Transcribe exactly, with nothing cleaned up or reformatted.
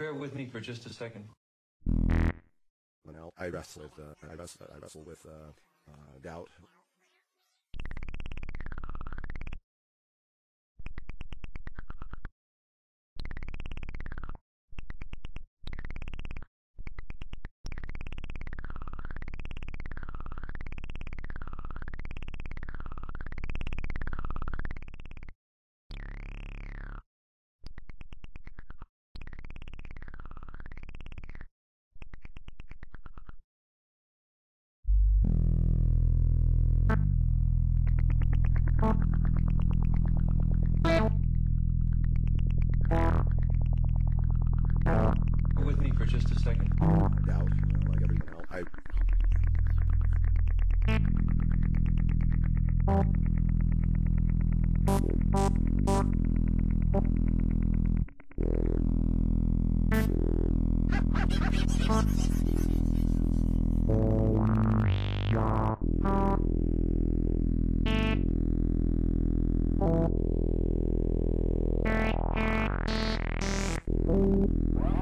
bear with me for just a second? You know, I wrestle with uh, I wrestle I wrestle with uh, uh, doubt. Bear with me for just a second. Doubt, you know, like everyone else. I Oh,